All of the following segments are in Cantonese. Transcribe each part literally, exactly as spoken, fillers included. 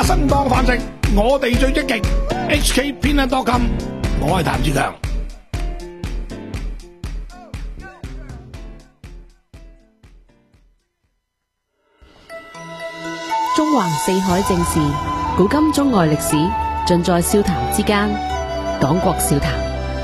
生當飯食，我哋最積極。H K 偏袒多金，我係譚志強。 中橫四海正事，古今中外歷史，盡在笑談之間。講國笑談。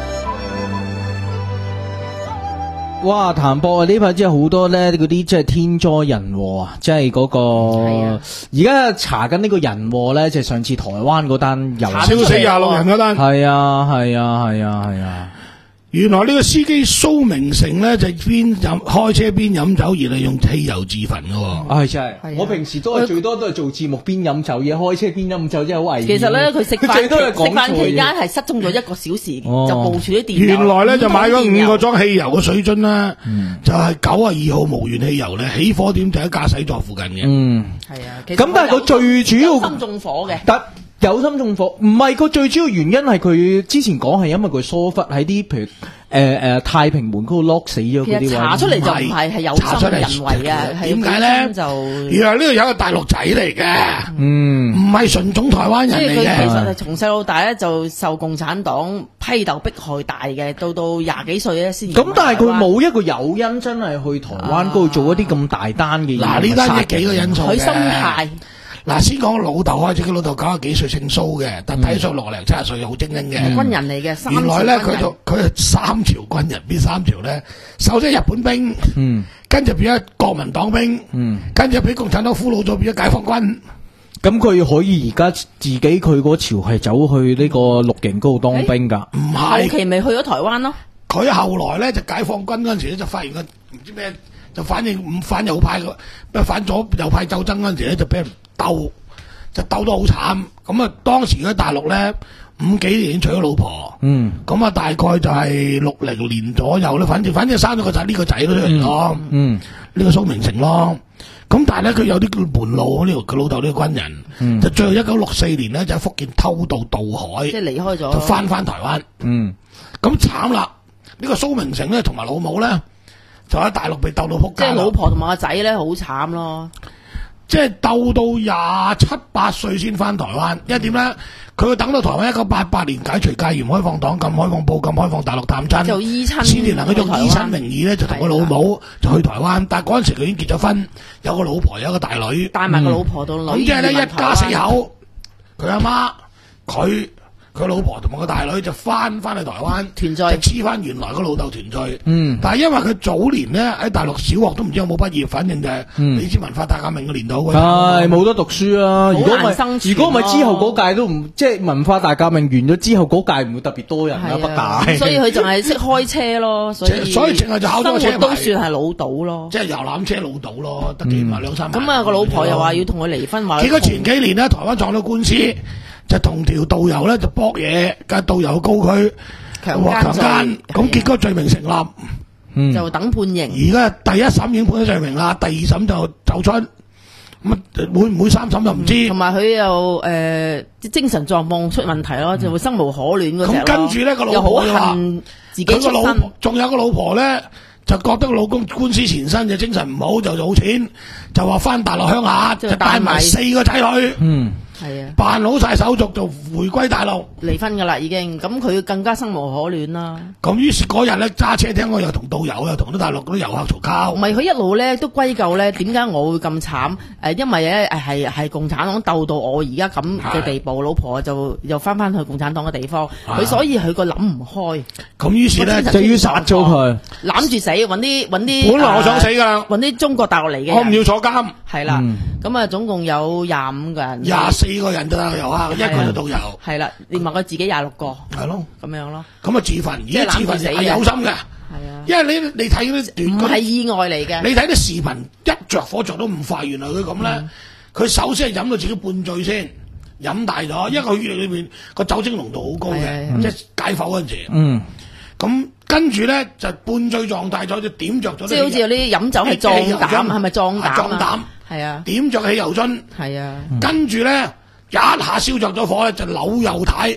哇！譚博啊，呢排真係好多咧，嗰啲即係天災人禍啊，即係嗰個而家查緊呢個人禍咧，就係上次台灣嗰單又燒死廿六人嗰單。 係啊係啊係啊係啊！ 原來呢個司機蘇明成咧就邊飲開車邊飲酒，而係用汽油自焚嘅。 係真係，我平時都係最多都係做節目邊飲酒嘢，開車邊飲酒真係好危險。 其實咧，佢食飯食飯期間係失蹤咗一個小時， 哦、 就部署啲電油。 原來咧就買咗五個裝汽油嘅水樽啦，嗯、就係九啊二號無鉛汽油咧，起火點就喺駕駛座附近嘅。 嗯， 係啊。 咁但係佢最主要有心縱火嘅。 得有心縱火，唔係個最主要原因係佢之前講係因為佢疏忽喺啲譬如誒誒、呃呃、太平門嗰度 lock 死咗嗰啲位。 其實查出嚟就唔係係有心人為啊， 點解咧？ 就原來呢度有一個大陸仔嚟嘅， 嗯， 唔係純種台灣人嚟嘅。 所以佢其實係從細到大咧就受共產黨批鬥迫害大嘅，到到廿幾歲咧先。 咁但係佢冇一個誘因真係去台灣嗰度做一啲咁大單嘅嘢。 嗱，呢單嘢幾個因素嘅。 佢心態。 嗱，先講老豆開始，佢老豆九十幾歲姓蘇嘅，但睇上六零七十歲好精英嘅、 嗯、軍人嚟嘅。 原來咧佢就佢係三朝軍人，邊三朝咧？首先日本兵，嗯，跟住變咗國民黨兵，嗯，跟住俾共產黨俘虜咗，變咗解放軍。 咁佢可以而家自己佢嗰朝係走去呢個綠營嗰度當兵㗎？ 唔係、欸， 後期咪去咗台灣咯。 佢後來咧就解放軍嗰陣時咧就發現個唔知咩，就反正唔反右派個，咩反左右派鬥爭嗰陣時咧就俾人鬥，就鬥得好慘。咁啊，當時喺大陸咧五幾年娶咗老婆，嗯，咁啊大概就係六零年左右咧，反正反正生咗個仔，呢個仔都出嚟咯，嗯，呢個蘇明成咯。咁但係咧佢有啲叫門路，呢個佢老豆呢個軍人，嗯、就最後一九六四年咧就喺福建偷渡渡海， 即係離開咗， 就翻翻台灣，嗯，咁慘啦。呢個蘇明成咧同埋老母咧就喺大陸被鬥到撲街， 即係老婆同埋個仔咧好慘咯。 即係鬥到廿七八歲先翻台灣，因為點咧？佢等到台灣一九八八年解除戒嚴、開放黨禁、開放報禁、開放大陸探親， 就依親先至能夠用依親名義咧就同個老母就去台灣。但係嗰陣時佢已經結咗婚，有個老婆，有一個大女， 帶埋個老婆到女。咁、 嗯、即係咧一家四口，佢阿媽佢。佢老婆同埋個大女就翻翻去台灣團聚，就黐翻原來個老豆團聚。嗯，但係因為佢早年咧喺大陸小學都唔知有冇畢業，反正就係你知文化大革命嘅年代， 係冇得讀書啦。如果唔係，如果唔係之後嗰屆都唔即係文化大革命完咗之後嗰屆唔會特別多人啦，北大。 所以佢仲係識開車咯，所以所以淨係就考咗車牌， 都算係老到咯， 即係遊覽車老到咯，得幾萬兩三萬。 咁啊個老婆又話要同佢離婚，話結果前幾年咧台灣撞到官司。就同條導遊咧就搏嘢，架導遊告佢強姦，咁結果罪名成立， 嗯、就等判刑。 而家第一審已經判咗罪名啦，第二審就走出，咁會唔會三審就唔知。 同埋佢又誒精神狀況出問題咯，就會生無可戀嗰隻咯。 咁跟住咧個老婆又話， 自己出身， 仲有個老婆咧就覺得老公官司纏身，就精神唔好，就冇錢，就話翻大陸鄉下，就帶埋四個仔女。嗯。係啊，辦好晒手續就回歸大陸， 離婚噶啦已經，咁佢更加生無可戀啦。 咁於是嗰日咧揸車聽我又同導遊又同啲大陸嗰啲遊客嘈交。 唔係佢一路咧都歸咎咧，點解我會咁慘？誒，因為咧誒係係共產黨鬥到我而家咁嘅地步，老婆就又翻翻去共產黨嘅地方，佢所以佢個諗唔開。 咁於是咧就要殺咗佢， 攬住死，搵啲搵啲。 本來我想死噶啦， 搵啲中國大陸嚟嘅。 我唔要坐監。係啦，咁啊總共有廿五個人。 廿四個人就遊客，一個就導遊。係啦，連埋佢自己廿六個。 係咯， 咁樣咯。 咁啊自焚，而家自焚係有心嘅。係啊，因為你你睇嗰啲唔係意外嚟嘅。 你睇啲視頻，一着火着到咁快，原來佢咁咧，佢首先係飲到自己半醉先，飲大咗，因為佢血液裏面個酒精濃度好高嘅，即係解剖嗰陣時。嗯。咁跟住咧就半醉狀態咗，就點着咗。 即係好似有啲飲酒係壯膽，係咪壯膽？ 壯膽。 係啊， 點着汽油樽， 係啊， 跟住咧一下燒着咗火咧，就扭右軚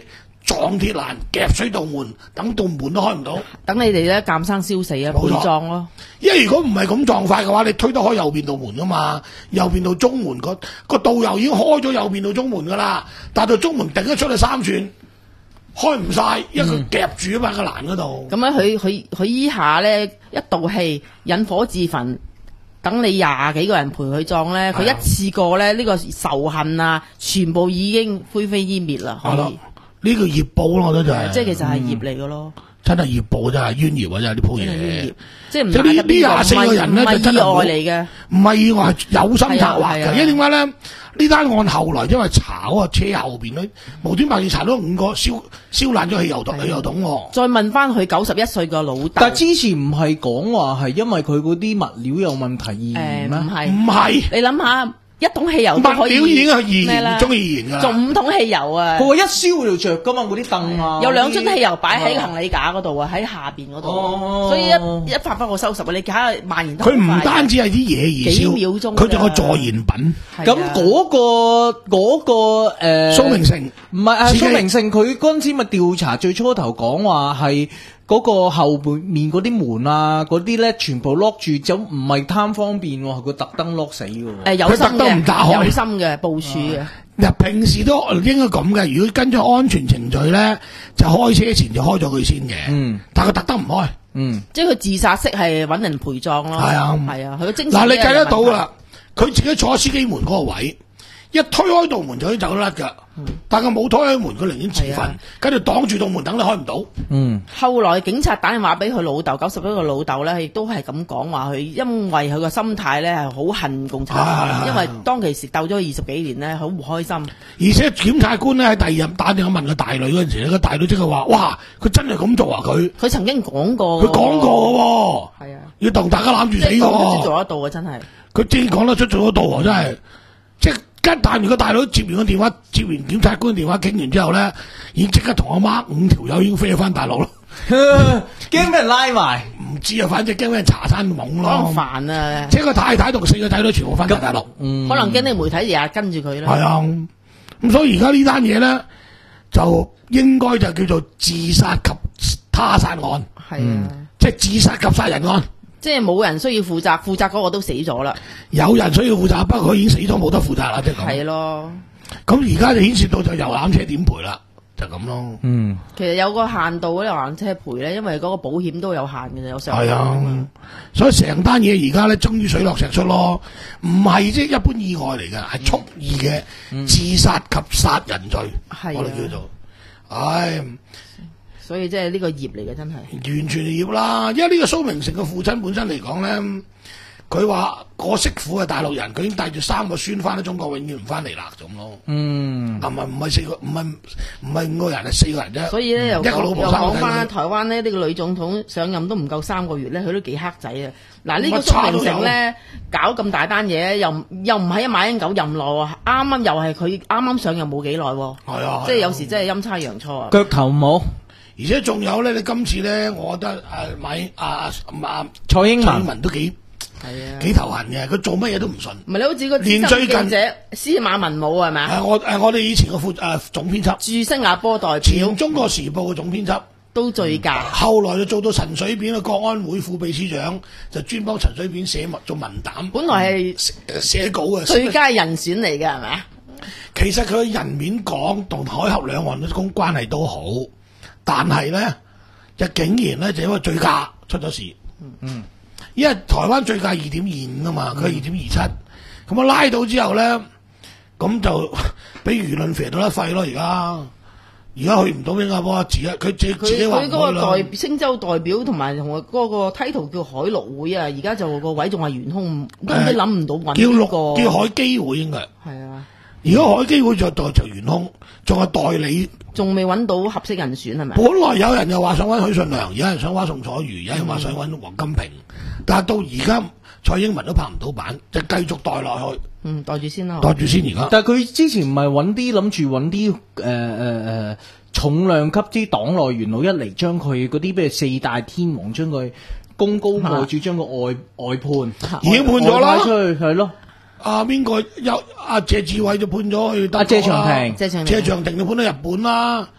撞鐵欄夾水道門，等道門都開唔到。 等你哋咧鑑生燒死啊， 冇錯陪葬咯。 因為如果唔係咁撞法嘅話，你推得開右邊道門噶嘛，右邊道中門個個導遊已經開咗右邊道中門噶啦，但係道中門頂咗出去三寸，開唔晒，因為佢夾住啊嘛個欄嗰度。 咁樣佢佢佢依下咧一道氣引火自焚，等你廿幾個人陪佢葬咧，佢係啊一次過咧呢、呢個仇恨啊，全部已經灰飛煙滅啦。可係咯以， 呢個業報咯，我覺得就係、 即係其實係業嚟嘅咯， 真係業報，真係冤孽啊！真係呢鋪真係冤嘢業。，即係唔即係呢呢廿四個人咧唔係就真係冇意外嚟嘅。 唔係意外，係有心策劃嘅。 係啊係啊因為點解咧？呢單案後來因為炒啊，車後邊咧無端白事查到五個燒燒爛咗汽油桶，汽油桶喎。 再問翻佢九十一歲個老豆， 但係之前唔係講話係因為佢嗰啲物料有問題而誒燃咩？ 唔係， 唔係你諗下一桶汽油都可以物料已經係易燃， 咩啦中意易燃㗎啦。 仲五桶汽油啊！ 佢話一燒就着噶嘛，嗰啲凳啊， 有兩樽汽油擺喺嗰啲行李架嗰度啊，喺下邊嗰度， 哦所以一一發不可收拾啊！你睇下蔓延得好佢唔快單止係啲嘢而幾燒， 秒鐘佢仲有咋助燃品。 係啊咁嗰個嗰個誒蘇明成唔係啊， 自己蘇明勝佢嗰陣時咪調查，最初頭講話係嗰個後面嗰啲門啊，嗰啲咧全部 lock 住，就唔係貪方便喎，係佢特登 lock 死嘅喎。 誒有心佢特登唔打開嘅，有心嘅部署嘅， 嗱，平時都應該咁嘅。如果跟咗安全程序咧，就開車前就開咗佢先嘅。 嗯， 但係佢特登唔開。 嗯， 即係佢自殺式係揾人陪葬咯。 係啊係啊，佢個精神嗱，你呢計得到有問題啦，佢自己坐喺司機門嗰個位，一推開道門就可以走得甩㗎。但係佢冇推開門，佢寧願自焚係啊， 跟住擋住道門，等你開唔到。 嗯， 後來警察打電話俾佢老豆，九十一個老豆咧，亦都係咁講話，佢因為佢個心態咧係好恨共產係係黨， 係因為當其時鬥咗二十幾年咧，好唔開心。 而且檢察官咧喺第二日打電話問個大女嗰陣時咧，個大女即刻話：哇，佢真係咁做啊！佢佢曾經講過， 佢講過喎， 係啊， 要同大家攬住即死嘅係講得出喎。 做得到嘅，真係。 佢正講得出做得到喎，真係。即係一但如果大佬接完個電話，接完檢察官電話傾完之後咧，已經即刻同阿媽五條友已經飛咗翻大陸咯。 驚俾人拉埋。 唔知啊，反正驚俾人查山懵可能咯。 煩啊， 即係個太太同四個仔女全部翻晒大陸。 嗯， 可能驚啲媒體日日跟住佢啦。 係啊，咁所以而家呢單嘢咧，就應該就叫做自殺及他殺案， 係啊， 即係自殺及殺人案。 即係冇人需要負責，負責嗰個都死咗啦。 有人需要負責，不過佢已經死咗，冇得負責啦，即係咁。 係咯， 咁而家就牽涉到就遊覽車點賠啦，就咁咯。 嗯， 其實有個限度咧，遊覽車賠咧，因為嗰個保險都有限嘅，有上限係啊，所以成單嘢而家咧，終於水落石出咯，唔係即係一般意外嚟嘅，係蓄意嘅自殺及殺人罪， 係啊我哋叫做，唉。 所以即係呢個業嚟嘅，真係。 完全係業啦，因為呢個蘇明成嘅父親本身嚟講咧，佢話個媳婦係大陸人，佢已經帶住三個孫翻咗中國，永遠唔翻嚟啦咁咯。 嗯， 啊唔係唔係四個，唔係唔係五個人，係四個人啫。 所以咧又一個老講又婆三個仔講翻女台灣呢，呢個女總統上任都唔夠三個月咧，佢都幾黑仔啊！嗱，呢個乜差都有蘇明成咧搞咁大單嘢，又又唔係一馬英九任內喎，啱啱又係佢啱啱上任冇幾耐喎， 係啊， 即係有時真係陰差陽錯啊！ 腳頭冇而且仲有咧，你今次咧，我覺得誒買阿阿阿蔡英文文都幾係啊， 幾頭痕嘅，佢做乜嘢都唔順。 唔係你好似個資連最近深記者司馬文武係咪啊？ 誒我誒我哋以前嘅副誒總編輯， 駐新加坡代表前中國時報嘅總編輯。 都醉駕， 後來就做到陳水扁嘅國安會副秘書長，就專幫陳水扁寫文做文膽， 本來係寫寫稿嘅。 最佳人選嚟嘅係咪啊？ 其實佢人面講同海峽兩岸嘅公關係都好，但係咧就竟然咧就因為醉駕出咗事。嗯，因為台灣醉駕二點二五啊嘛，佢二點二七，咁啊拉到之後咧，咁就俾輿論肥到甩肺咯。而家而家去唔到新加坡，自己佢自己自己佢話唔佢嗰個去啦。 代星洲代表同埋同嗰個 title 叫海陸會啊，而家就個位仲係懸空，都唔知諗唔到揾叫邊個。 陸叫海基會應該。 係啊， 如果海基會就代就懸空，仲係代理。 仲未揾到合適人選係咪？ 本來有人又話想揾許信良，有人想揾宋楚瑜，有人話想揾黃金平，但係到而家蔡英文都拍唔到板，就繼續代落去， 嗯，袋住先啦。 代住先而家。 但係佢之前唔係揾啲諗住揾啲誒誒誒重量級啲黨內元老一嚟，將佢嗰啲咩四大天王將佢功高蓋主，將個外外判， 已經判咗啦外派出去係咯。 阿邊個有阿謝志偉就判咗去德國啦， 阿謝長廷謝長廷謝長廷就判咗日本啦。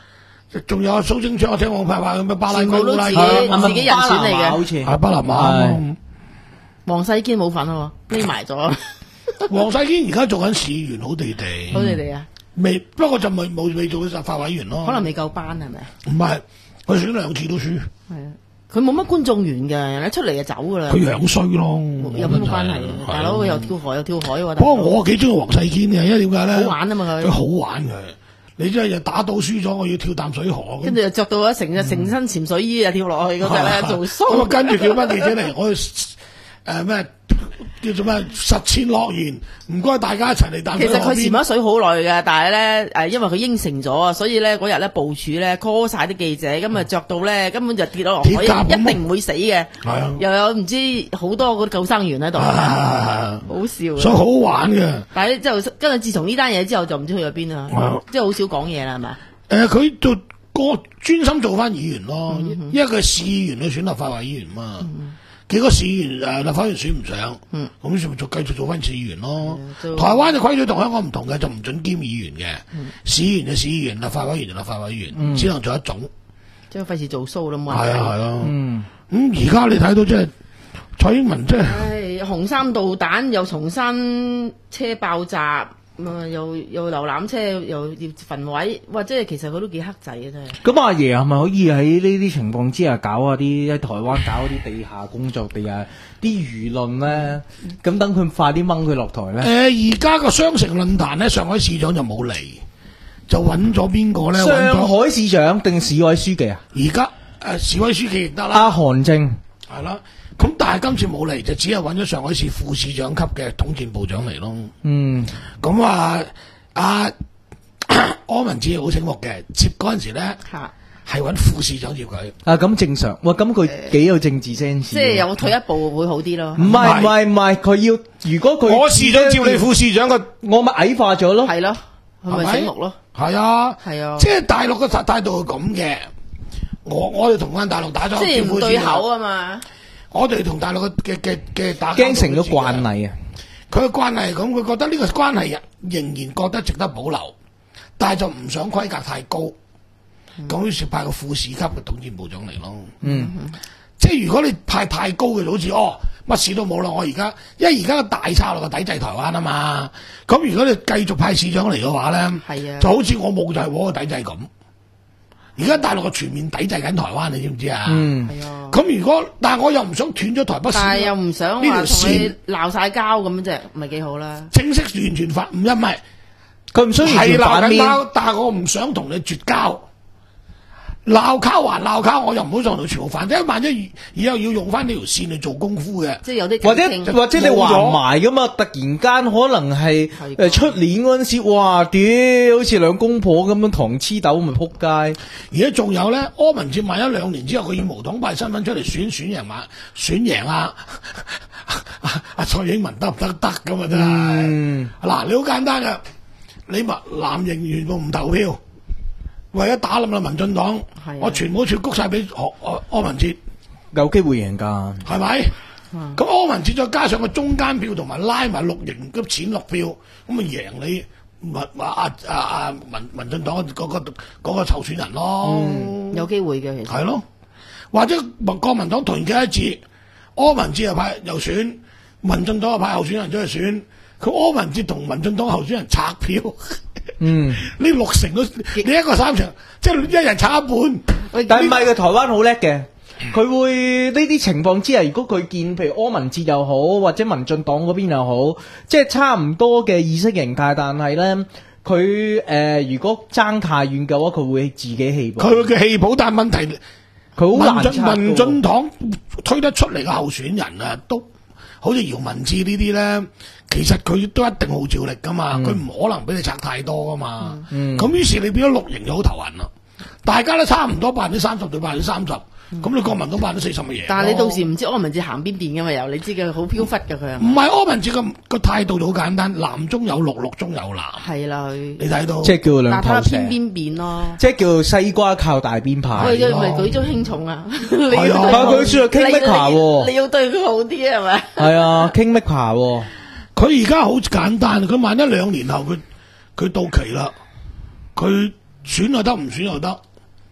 仲有蘇貞昌，我聽我派話咁咩巴拉圭全部都自己烏拉圭係咪自己人選嚟嘅巴拿馬好似係巴拿馬。 黃世堅冇份啊，匿埋咗， 黃世堅而家做緊市議員，好地地。 好你哋啊， 未，不過就未冇未做立法委員咯。 可能未夠班係咪啊？ 唔係，佢選兩次都輸， 係啊，佢冇乜觀眾緣嘅，人一出嚟就走噶啦。 佢樣衰咯。 有咩關係啊？大佬佢又跳河又跳海喎。 不過我幾中意黃世堅嘅，因為點解咧？ 好玩啊嘛佢佢好玩嘅。你真係又打到輸咗，我要跳淡水河。 跟住又着到一成隻成身潛水衣啊，跳落去嗰隻咧做咁啊， show。 跟住叫翻記者嚟，我誒咩叫做咩實踐諾言，唔該大家一齊嚟淡其實佢水河邊。 潛咗水好耐嘅，但係咧誒，因為佢應承咗啊，所以咧嗰日咧部署咧 call 晒啲記者，咁啊着到咧根本就跌咗落海， 鐵甲咁一定唔會死嘅。 係啊又有唔知好多嗰啲救生員喺度， 啊好笑所以好嘅。 玩嘅。 但係之後跟住自從呢單嘢之後，就唔知去咗邊啦係啊， 即係好少講嘢啦，係咪？ 誒，佢做個專心做翻議員咯， 嗯因為佢係市議員去選立法會議員嘛。幾個市議員誒立法會議員選唔上， 嗯咁咪就繼續做翻市議員咯。 就台灣嘅規矩同香港唔同嘅，就唔准兼議員嘅。 嗯市議員就市議員，立法委員就立法委員，只能做一種。 即係費事做 show 啦，冇係人睇。 啊係啊。 嗯， 咁而家你睇到即係蔡英文即係唉，紅衫導彈又松山車爆炸，咁啊又又遊覽車又要焚毀，哇！即係其實佢都幾黑仔嘅真係。 咁阿爺係咪可以喺呢啲情況之下搞下啲喺台灣搞啲地下工作、地下啲輿論咧？咁等佢快啲掹佢落台咧？ 誒而家個雙城論壇咧，上海市長就冇嚟，就揾咗邊個咧？揾上咗海市長定市委書記啊？ 而家誒市委書記亦得啦。 阿韓正。 係啦，咁但係今次冇嚟，就只係揾咗上海市副市長級嘅統戰部長嚟咯。 嗯， 咁啊，阿柯文哲好醒目嘅，接嗰陣時咧嚇， 係揾副市長接佢。 啊咁正常。哇，咁佢幾有政治 sense。 即係有退一步會好啲咯。 唔係唔係唔係，佢要如果佢我市長照你副市長嘅， 我咪矮化咗咯。 係咯，係咪係咪醒目咯？ 係啊， 係啊即係大陸嘅態度係咁嘅。我我哋同翻大陸打咗即係招呼唔對先啊口啊嘛。 我哋同大陸嘅嘅嘅嘅打交道驚成咗都知㗎慣例啊！ 佢嘅關係係咁，佢覺得呢個關係仍然覺得值得保留，但係就唔想規格太高，咁於是派個副市級嘅統戰部長嚟咯。 嗯， 即係如果你派太高嘅，就好似哦乜事都冇啦。我而家因為而家個大策略係抵制台灣啊嘛，咁如果你繼續派市長嚟嘅話咧， 係啊就好似我冇就係我嘅抵制咁。而家大陸嘅全面抵制緊台灣，你知唔知啊？ 嗯， 係啊。 咁如果但係我又唔想斷咗台北市， 但係又唔想呢條話同你線鬧晒交咁啫，咪幾好啦。 正式完全反唔一唔係。 佢唔需要完係鬧全反面。 緊交，但係我唔想同你絕交。鬧交還鬧交，我又唔好同你全部反，因為萬一以後要用翻呢條線嚟做功夫嘅。 即係有啲或者傾或者你橫埋噶嘛？突然間可能係係㗎誒出年嗰陣時，哇屌，好似兩公婆咁樣糖黐豆咪撲街。 而家仲有咧，柯文哲萬一兩年之後佢以無黨派身份出嚟選選贏嘛，選贏啊！阿蔡英文得唔得得咁啊？真係嗯嗱，你好簡單噶，你咪藍營全部唔投票，為咗打冧啦民進黨係啊， 我全部全谷晒俾柯柯柯文哲。 有機會贏㗎。 係咪？ 嗯咁柯文哲再加上個中間票同埋拉埋綠營嘅淺綠票，咁咪贏你民啊啊啊民民進黨嗰、個嗰、個候選人咯， 有機會嘅其實。 係咯，或者民國民黨團結一致，柯文哲又派又選，民進黨又派候選人出去選，佢柯文哲同民進黨候選人拆票， 嗯， 呢六成都你一個三場，即係一人拆一半。 喂但唔係嘅，台灣好叻嘅。佢會呢啲情況之下，如果佢見譬如柯文哲又好，或者民進黨嗰邊又好，即係差唔多嘅意識形態，但係咧佢誒如果爭太遠嘅話，佢會自己棄保。 佢嘅氣泡，但係問題。 佢好難民進拆㗎喎民進黨推得出嚟嘅候選人啊，都好似姚文智呢啲咧，其實佢都一定號召力噶嘛，佢唔、可能俾你拆太多噶嘛。咁、於是你變咗綠營就好頭暈啦，大家都差唔多百分之三十對百分之三十，咁你國民黨百分之四十咪贏咯。 但係你到時唔知柯文哲行邊邊㗎嘛？又你知佢好飄忽㗎佢係咪？ 唔係柯文哲個個態度就好簡單，藍中有綠，綠中有藍， 係啦，佢你睇到即係叫兩但睇下頭蛇偏，邊邊咯。 即係叫西瓜靠大邊排。 喂，佢咪舉足輕重啊！你係啊要對但佢算係 Kingmaker 喎你要對佢好啲係咪？ 係啊，Kingmaker 喎。 佢而家好簡單，佢萬一兩年後佢佢到期啦，佢選又得，唔選又得。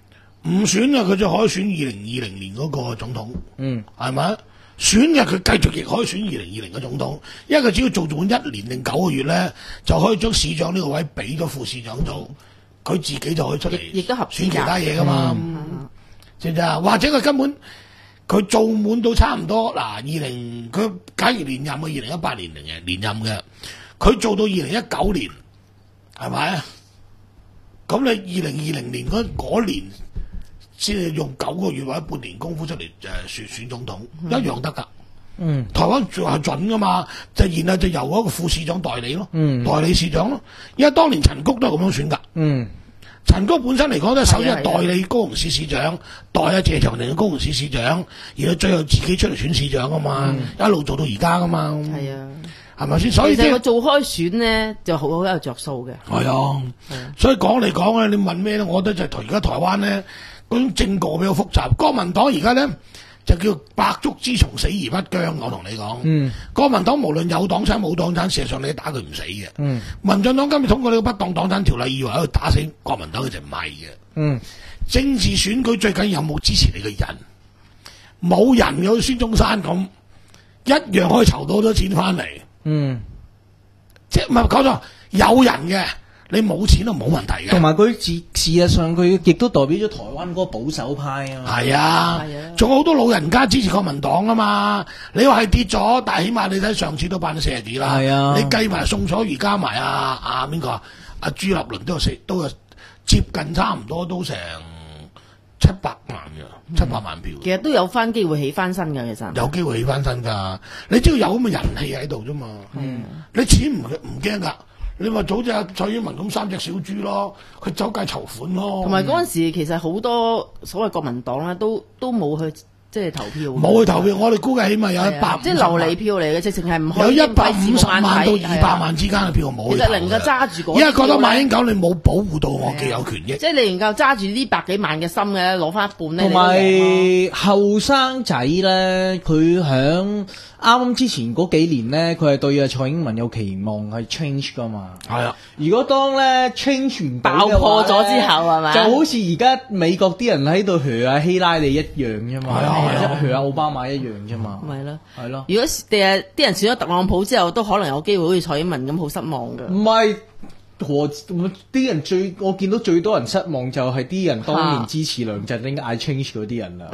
唔選嘅佢就可以選二零二零年嗰個總統， 嗯， 係咪？選嘅佢繼續亦可以選二零二零嘅總統，因為佢只要做滿一年定九個月咧，就可以將市長呢個位俾咗副市長做，佢自己就可以出嚟， 亦亦都合選其他嘢噶嘛， 嗯、 知唔知啊？或者佢根本佢做滿到差唔多嗱，二零佢假如連任嘅二零一八年嚟嘅連任嘅，佢做到二零一九年，係咪啊？咁你二零二零年嗰嗰年先係用九個月或者半年功夫出嚟誒選選總統，嗯、一樣得㗎。 嗯， 台灣仲係準㗎嘛，就然後就由嗰個副市長代理咯， 嗯、 代理市長咯。因為當年陳菊都係咁樣選㗎。嗯，陳菊本身嚟講都係首先係代理高雄市市長，代阿謝長廷嘅高雄市市長，然後最後自己出嚟選市長㗎嘛，嗯、一路做到而家㗎嘛。係啊。係咪先？所以其實佢做開選咧，就好好有着數嘅。 係啊，所以講嚟講咧，你問咩咧？我覺得就係而家台灣咧嗰種政局比較複雜。國民黨而家咧就叫百足之蟲，死而不僵。我同你講，嗯，國民黨無論有黨產冇黨產，事實上你打佢唔死嘅。嗯，民進黨今日通過呢個不當黨產條例，以為可以打死國民黨，佢就唔係嘅。嗯，政治選舉最緊要有冇支持你嘅人，冇人有孫中山咁，一樣可以籌到好多錢翻嚟。嗯，即係唔係講咗有人嘅，你冇錢都冇問題嘅。 同埋佢事事實上佢亦都代表咗台灣嗰個保守派啊。 係啊，仲有好多老人家支持國民黨啊嘛。你話係跌咗，但係起碼你睇上次都百分之四十幾啦。係啊，你計埋宋楚瑜加埋啊啊邊個啊？阿朱立倫都有四都有接近差唔多都成七百萬嘅，七百萬票、嗯。其實都有翻機會起翻身㗎，其實有機會起翻身㗎。你只要有咁嘅人氣喺度啫嘛。嗯，你錢唔唔驚㗎。你話早隻阿蔡英文咁三隻小豬咯，佢走街籌款咯。 同埋嗰陣時其實好多所謂國民黨咧，都都冇去即係投票。 冇去投票，我哋估計起碼有一百， 即係流離票嚟嘅，直情係唔可以有一百五十萬到二百萬之間嘅票冇。 其實能夠揸住嗰， 因為覺得馬英九你冇保護到我既有權益。 即係你能夠揸住呢百幾萬嘅心嘅，攞翻一半咧。 同埋後生仔咧，佢響啱啱之前嗰幾年咧，佢係對阿蔡英文有期望係 change 噶嘛。係啊，如果當咧 change 唔爆破咗之後係咪？ 就好似而家美國啲人喺度噓阿希拉里一樣啫嘛，或者噓阿奧巴馬一樣啫嘛。 咪咯， 係咯。 如果誒啲人選咗特朗普之後，都可能有機會好似蔡英文咁好失望㗎。 唔係。和啲人最我見到最多人失望就係啲人當年支持梁振英嗌 change 嗰啲人啦。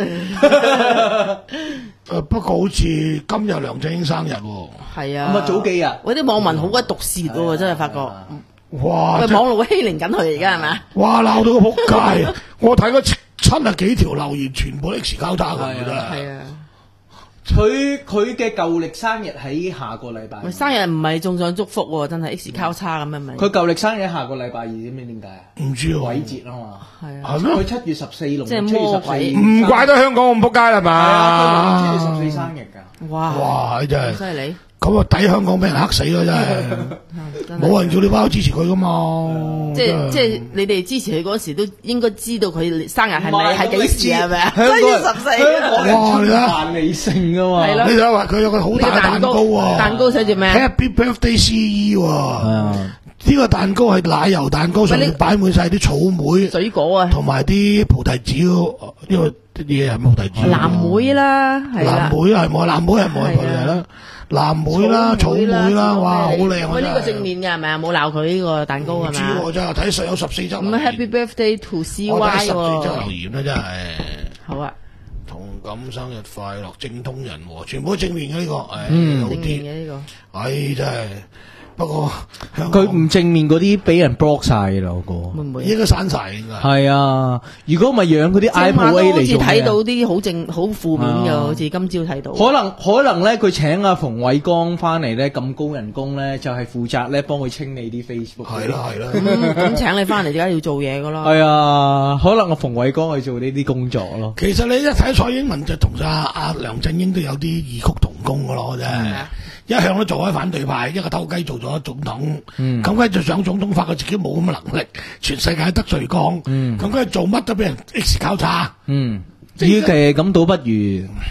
誒不過好似今日梁振英生日喎。 係啊。 咁啊早幾日， 嗰啲網民好鬼毒舌喎，真係發覺。 哇！ 佢網絡欺凌緊佢而家係咪？ 哇！鬧到個仆街！我睇嗰七十幾條留言，全部 X 交叉佢㗎啦。係啊。 佢佢嘅舊曆生日喺下個禮拜， 生日唔係送上祝福喎，真係 X 交叉咁樣咪。 佢舊曆生日下個禮拜二，知唔知點解啊？ 唔知喎， 鬼節啊嘛。係啊。係咩？ 佢七月十四龍， 即係魔鬼。 唔怪得香港咁仆街啦嘛。 係啊，佢七月十四生日㗎。 哇！ 哇！真係。 犀利。 咁啊，抵香港俾人黑死啦！真係，冇人叫你包支持佢噶嘛。 即係即係你哋支持佢嗰時都應該知道佢生日係咪係幾時係咪啊？ 七月十四。 哇！你睇下，理性噶嘛。 係咯。 你睇下佢有個好大蛋糕喎。 蛋糕寫住咩 ？Happy Birthday C E 喎。呢個蛋糕係奶油蛋糕，上面擺滿晒啲草莓、 水果啊， 同埋啲菩提子。呢個啲嘢係菩提子。 藍莓啦，係啦。 藍莓係冇，藍莓係冇係菩提啦。藍莓啦，草莓啦，哇，好靚啊！ 喂，呢個正面嘅係咪啊？冇鬧佢呢個蛋糕係咪？唔知喎，真係睇實有十四則。 咁 Happy Birthday to C Y 喎。 我睇十四則留言啦，真係。 好啊。 同感生日快樂，正通人和，全部都正面嘅呢個，誒， 正面嘅呢個。 唉，真係。不過佢唔正面嗰啲俾人 block 晒啦，我估會唔會應該刪晒應該係啊。如果唔係養嗰啲 I P A 嚟做， 好似睇到啲好正好負面嘅，好似今朝睇到。 可能可能咧，佢請阿馮偉光翻嚟咧，咁高人工咧，就係負責咧幫佢清理啲 Facebook。 係啦係啦， 咁咁請你翻嚟，點解要做嘢噶啦？ 係啊，可能阿馮偉光去做呢啲工作咯。 其實你一睇蔡英文就同阿阿梁振英都有啲異曲同工噶咯，真係。一向都做開反對派，一個偷雞做咗總統，咁佢、嗯、就上總統發覺自己冇咁嘅能力，全世界得罪光，咁佢、嗯、做乜都俾人 X 交叉。嗯， 與其咁倒不如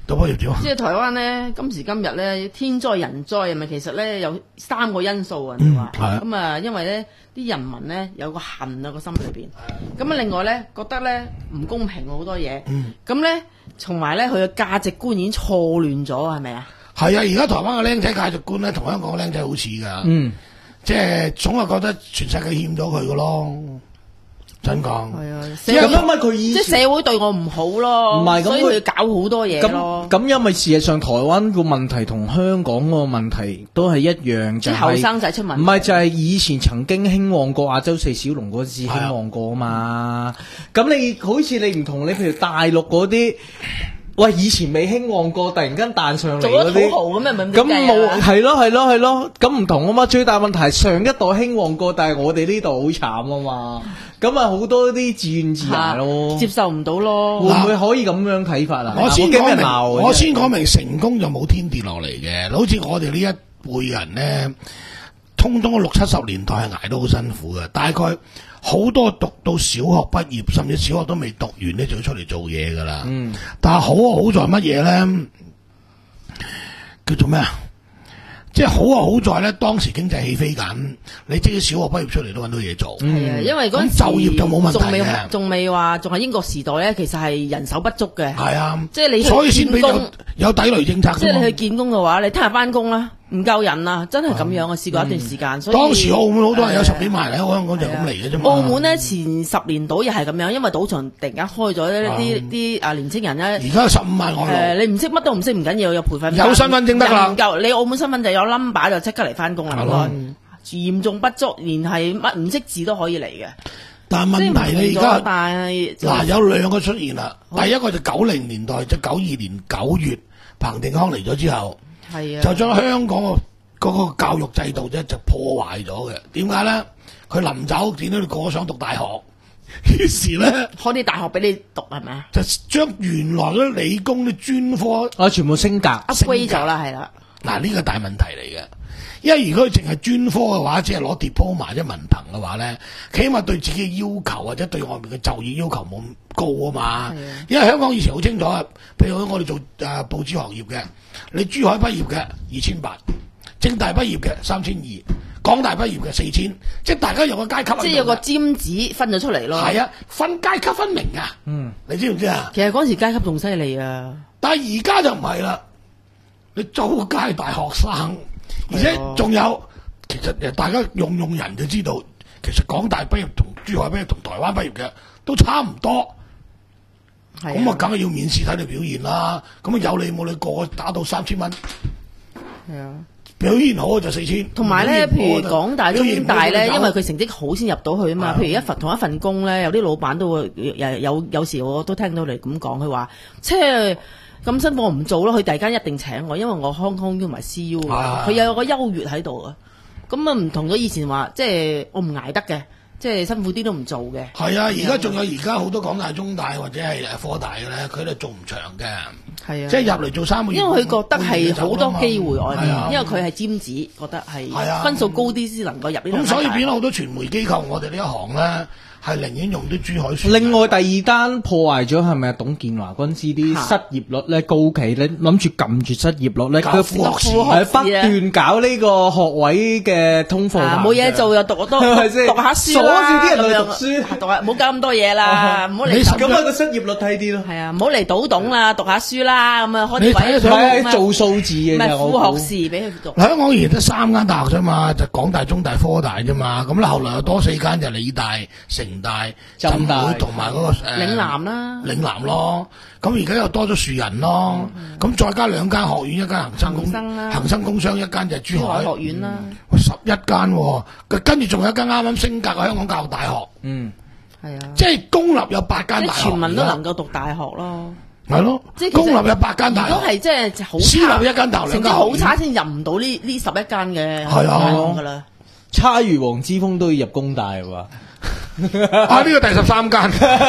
到畢業點啊？ 即係台灣咧，今時今日咧，天災人災係咪其實咧有三個因素啊？你話係啊咁啊，因為咧啲人民咧有個恨啊個心裏邊，咁啊另外咧覺得咧唔公平好多嘢，咁咧同埋咧佢嘅價值觀已經錯亂咗，係咪啊？ 係啊，而家台灣嘅僆仔價值觀咧，同香港嘅僆仔好似㗎。 嗯， 即係總係覺得全世界欠咗佢㗎咯。真講。 係啊， 咁因為佢以即係社會對我唔好咯， 唔係咁所以佢佢搞好多嘢咯咁。咁，因為事實上台灣個問題同香港個問題都係一樣，就係即係後生仔出問題， 唔係就係以前曾經興旺過亞洲四小龍嗰次興旺過啊嘛。咁你好似你唔同你譬如大陸嗰啲。喂，以前未興旺過，突然間彈上嚟做咗嗰啲， 土豪咁咪咪咁冇係咯係咯係咯，咁唔同啊嘛。最大問題係上一代興旺過，但係我哋呢度好慘啊嘛。咁啊好多啲自怨自艾咯， 接受唔到咯。 會唔會可以咁樣睇法啊？ 我先講明， 驚人鬧我先講明，成功就冇天跌落嚟嘅。好似我哋呢一輩人咧，通通六七十年代係捱得好辛苦嘅，大概。好多讀到小學畢業，甚至小學都未讀完咧，就要出嚟做嘢噶啦。嗯，但係好啊，好在乜嘢咧？叫做咩啊？即係好啊，好在咧，當時經濟起飛緊，你即使小學畢業出嚟都揾到嘢做。 係啊，因為嗰陣時就業就冇問題仲未嘅， 仲未話仲係英國時代咧，其實係人手不足嘅。 係啊， 即係你去所以先俾有見工有抵雷政策㗎嘛。 即係你去見工嘅話，你聽日翻工啦，唔夠人啊，真係咁樣啊！試過一段時間，所以當時澳門好多人有十幾萬嚟，香港就咁嚟嘅啫嘛。 澳門咧前十年度又係咁樣，因為賭場突然間開咗一啲啲啊年青人咧。 而家有十五萬外勞。 誒，你唔識乜都唔識唔緊要，有培訓。 有身份證得啦唔夠，你澳門身份證有 number 就即刻嚟翻工啦。唔該，嚴重不足，連係乜唔識字都可以嚟嘅。 但係問題你而家但係嗱有兩個出現啦，第一個就九零年代即係九二年九月彭定康嚟咗之後， 係啊， 就將香港個嗰個教育制度咧就破壞咗嘅。點解咧？佢臨走見到你個個想讀大學，於是咧開啲大學俾你讀係咪啊？ 就將原來嗰啲理工啲專科啊全部升格 upgrade 咗啦，係啦。 嗱呢個大問題嚟嘅。因為如果佢淨係專科嘅話，只係攞 diploma 即係文憑嘅話咧，起碼對自己嘅要求或者對外面嘅就業要求冇咁高啊嘛。因為香港以前好清楚啊，譬如我哋做誒、呃、報紙行業嘅，你珠海畢業嘅二千八，政大畢業嘅三千二，港大畢業嘅四千，即係大家有個階級， 即係有個尖子分咗出嚟咯。 係啊，分階級分明啊。嗯，你知唔知啊？ 其實嗰時階級仲犀利啊， 但係而家就唔係啦，你租街大學生。而且仲有，其實誒大家用用人就知道，其實港大畢業同珠海畢業同台灣畢業嘅都差唔多。咁啊，梗係要面試睇你表現啦。咁啊有你冇你個個打到三千蚊。 係啊， 表現好就四千。 同埋咧，譬如港大、中大咧，因為佢成績好先入到去啊嘛。譬如一份同一份工咧，有啲老闆都會有有有時我都聽到你咁講，佢話即係。咁辛苦我唔做咯，佢第二間一定請我，因為我 Hong Kong U 同埋 C U，佢有個優越喺度啊。咁啊唔同咗以前話，即係我唔捱得嘅，即係辛苦啲都唔做嘅。 係啊，而家仲有而家好多港大、中大或者係科大嘅咧，佢哋做唔長嘅。 係啊， 即係入嚟做三個月。 因為佢覺得係好多機會外面， 啊、 因為佢係尖子，覺得係、啊、分數高啲先能夠入呢兩間大學。 咁所以變咗好多傳媒機構，我哋呢一行咧。係寧願用啲珠海書。 另外第二單破壞咗係咪董建華嗰陣時啲失業率咧高企咧，諗住撳住失業率咧，佢副學士係不斷搞呢個學位嘅通課， 冇嘢做又讀多讀下書啦， 鎖住啲人去讀書， 讀下唔好搞咁多嘢啦，唔好嚟咁啊個失業率低啲咯。 係啊，唔好嚟倒董啦，讀下書啦，咁啊開啲位睇下做數字嘅啫， 副學士俾佢讀。 香港而家得三間大學啫嘛，就港大、中大、科大啫嘛，咁啦後來又多四間就理大、城大。浸會同埋嗰個誒嶺南啦， 嶺南咯，咁而家又多咗樹人咯，咁、嗯、再加兩間學院，一間恒生工恒生工商，一間就係珠海學院啦， 十一間，跟住仲有一間啱啱升格嘅香港教育大學，嗯， 係啊， 即係公立有八間大學， 全民都能夠讀大學咯， 係咯，即係公立有八間大學， 如果係即係好私立一間大學， 成績好差先入唔到呢呢十一間嘅係啊噶啦， 差如黃之鋒都要入工大喎。 啊！呢、這個第十三間，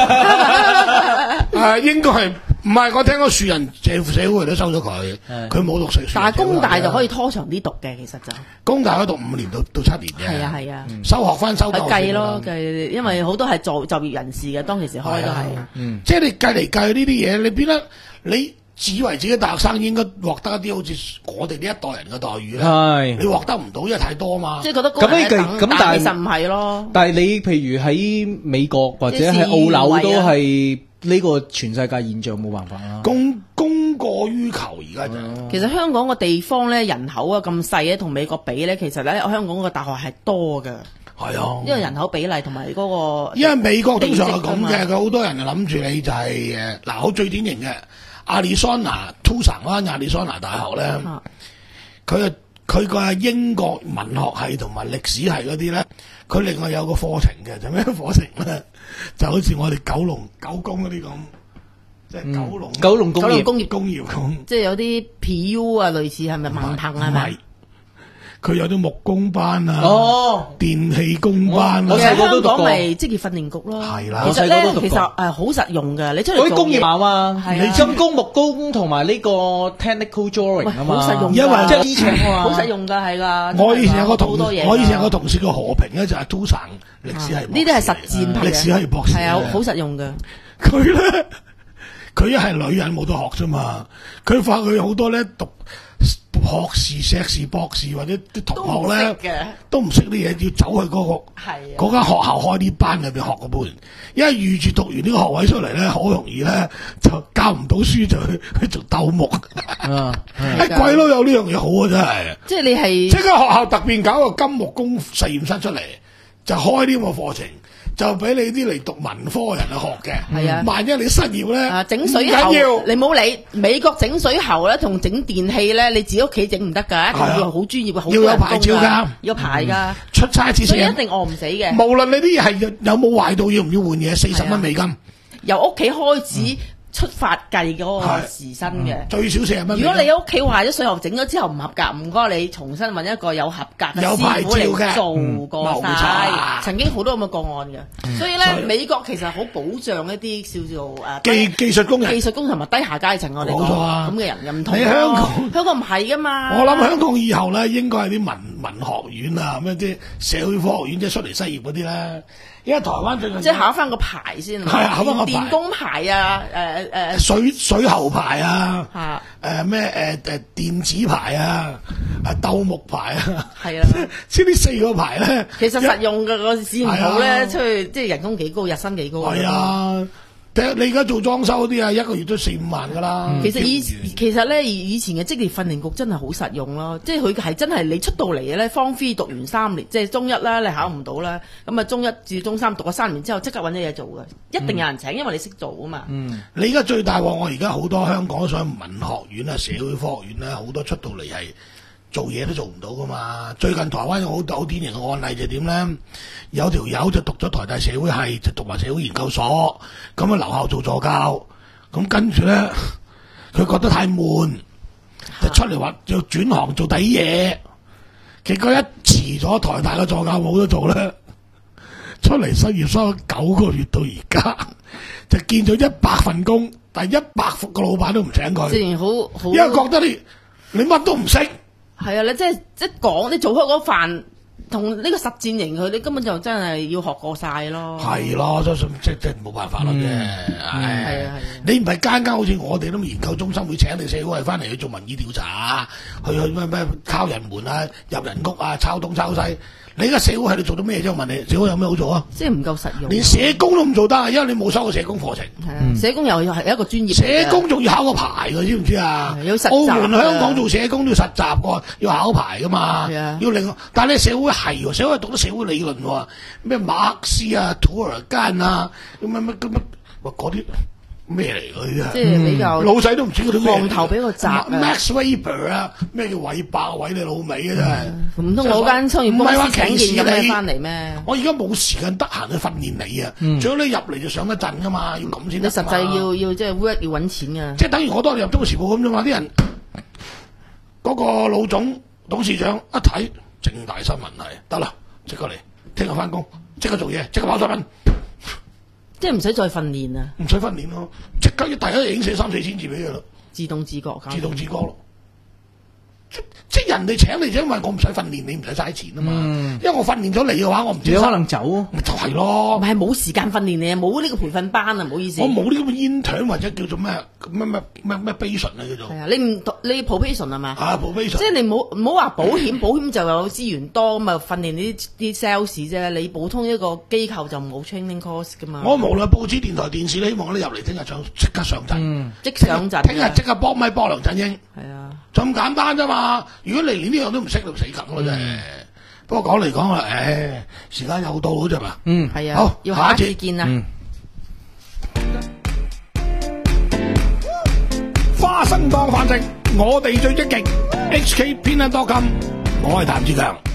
啊，應該係唔係？我聽講樹人社社會都收咗佢，佢冇讀碩士。 但係工大就可以拖長啲讀嘅，其實就工大可以讀五年到到七年嘅。 係啊係啊，嗯、 收學分收夠計咯計，因為好多係就就業人士嘅，當其時開都係。 嗯，即係你計嚟計呢啲嘢，你變得你自以為自己大學生應該獲得一啲好似我哋呢一代人嘅待遇咧， 係你獲得唔到，因為太多嘛。 即係覺得咁呢呢個咁但係其實唔係咯。 但係你譬如喺美國或者喺澳紐都係呢個全世界現象，冇辦法啦。 供供過於求而家就。 其實香港個地方咧人口啊咁細咧，同美國比咧，其實咧香港個大學係多嘅。 係啊， 因為人口比例同埋嗰個， 因為美國通常係咁嘅，佢好多人就諗住你就係誒嗱，好最典型嘅亞利桑那 Tucson 啦，亞利桑那大學咧，佢啊佢個英國文學系同埋歷史系嗰啲咧，佢另外有個課程嘅，就咩課程咧？就好似我哋九龍九工嗰啲咁，即係九龍九龍工業工業工業咁， 即係有啲 P U 啊，類似係咪文憑係咪？ 佢有啲木工班啊， 哦， 電氣工班啊， 我細個都讀過， 香港咪職業訓練局咯。 係啦， 其實咧，其實誒好實用㗎。你出嚟做嗰啲工業啊嘛， 係啊， 金工、木工同埋呢個 technical drawing 啊嘛， 好實用㗎， 因為即係衣長啊嘛， 好實用㗎係㗎。 我以前有個同好多嘢， 我以前有個同事叫何平咧，就係 Tucson 歷史系， 呢啲係實戰派嘅歷史系博士， 係啊，好實用㗎。 佢咧，佢一係女人冇得學啫嘛，佢發佢好多咧讀學士、碩士、博士或者啲同學咧都唔識啲嘢，要走去嗰、嗰個嗰間、啊、學校開啲班入邊學嗰半，因為預住讀完呢個學位出嚟咧，好容易咧就教唔到書就去去做鬥木。 啊， 係鬼佬有呢樣嘢好啊，真係。 即係你係即係間學校特別搞個金木工實驗室出嚟，就開呢個課程。就俾你啲嚟讀文科人去學嘅， 係啊！ 萬一你失業咧， 啊整水喉，你冇理美國整水喉咧，同整電器咧，你自己屋企整唔得㗎，一定要好專業嘅，好要有牌照㗎， 要牌㗎， 出差次所以一定餓唔死嘅。 無論你啲嘢係有冇壞到，要唔要換嘢，四十蚊美金， 由屋企開始。出發計嗰個時薪嘅、嗯、 最少四十蚊。 如果你喺屋企壞咗水喉整咗之後唔合格，唔該你重新揾一個有合格嘅師傅嚟做過晒、嗯。曾經好多咁嘅個案嘅、嗯，所以咧美國其實好保障一啲叫做誒技技術工人、 技術工同埋低下階層我哋講咁嘅人又唔同。 喺香港， 香港唔係噶嘛。 我諗香港以後咧應該係啲文文學院啊，咩啲社會科學院即係出嚟失業嗰啲咧。因為台灣最近即係考翻個牌先， 係啊，考翻個牌， 電工牌啊，誒、呃、誒、呃， 水水喉牌啊， 嚇， 誒咩誒誒電子牌啊，誒鬥木牌啊， 係啊， 即係呢四個牌咧， 其實實用嘅個市唔好咧，出去即係人工幾高，日薪幾高。 係啊。你而家做裝修嗰啲啊，一個月都四五萬噶啦、嗯。 其實以其實咧，以前嘅職業訓練局真係好實用咯，即係佢係真係你出到嚟嘅咧，Form Three讀完三年，即係中一啦，你考唔到啦，咁啊中一至中三讀咗三年之後，即刻揾咗嘢做嘅，一定有人請，因為你識做啊嘛。嗯， 你而家最大鑊，我而家好多香港上文學院啊、社會科學院咧，好多出到嚟係做嘢都做唔到噶嘛。最近台灣有好好典型嘅案例就點咧？有條友就讀咗台大社會系，就讀埋社會研究所，咁啊留校做助教，咁跟住咧，佢覺得太悶，就出嚟話要轉行做底嘢。結果一辭咗台大嘅助教冇得做咧，出嚟失業收咗九個月到而家，就見咗一百份工，但係一百個老闆都唔請佢。 自然好好， 因為覺得你你乜都唔識。 係啊，你即係即係講，你做開嗰飯同呢個實戰型佢，你根本就真係要學過晒咯。係咯，即即即冇辦法啦嘅。係啊係啊，你唔係間間好似我哋咁研究中心會請你社會係翻嚟去做民意調查，去去咩咩敲人門啊、入人屋啊、抄東抄西。你而家社會係你做到咩啫？我問你，社會有咩好做啊？ 即係唔夠實用。 連社工都唔做得，因為你冇收過社工課程。 係啊、嗯，社工又係一個專業。 社工仲要考個牌㗎，知唔知啊？ 有實習。 澳門、香港做社工都要實習㗎，要考牌㗎嘛。 係啊。 要另外，但係你社會係喎，社會係讀咗社會理論喎，咩馬克思啊、土爾間啊，咁乜乜咁乜，哇嗰啲。咩嚟㗎？ 即係比較老細都唔知嗰啲咩。行頭比較窄啊 Max Weber 啊，咩叫韋伯韋你老味啊真係。 唔通我間商業公司請件咁嘅翻嚟咩？ 我而家冇時間得閒去訓練你啊！最好你入嚟就上一陣㗎嘛，要咁先得。 你實際要要即係 work 要揾錢㗎。 即係等於我當年入中國時報咁啫嘛，啲人嗰個老總董事長一睇正大新聞係得啦，即刻嚟，聽日翻工，即刻做嘢，即刻跑新聞。 即係唔使再訓練啊！ 唔使訓練咯，即刻大家已經寫三四千字俾佢啦。 自動自覺㗎。 自動自覺咯。 即係人哋請你，就因為我唔使訓練你，唔使嘥錢啊嘛。 嗯因為我訓練咗你嘅話，我唔知你可能走。 咪就係咯唔。係冇時間訓練你啊，冇呢個培訓班啊，唔好意思。 我冇呢咁嘅 intern 或者叫做咩咩咩咩咩 basic 啊叫做係啊，你唔讀你 probation 係嘛？ 啊 probation 即係你唔好唔好話保險，保險就有資源多咁啊，訓練啲啲 sales 啫。你普通一個機構就冇 training course 噶嘛。 我無論報紙、電台、電視，希望你入嚟聽日上即刻上陣， 嗯即上陣㗎。 聽日即刻幫咪幫梁振英， 係啊。 就咁簡單啫嘛。如果你連呢樣都唔識，就死梗咯真係。不過講嚟講去，誒時間又到咗啫嘛。 嗯， 係啊， 好要下一下一節次見啊。 嗯。 花生當飯食，我哋最積極。H K 偏撚多金，我係譚志強。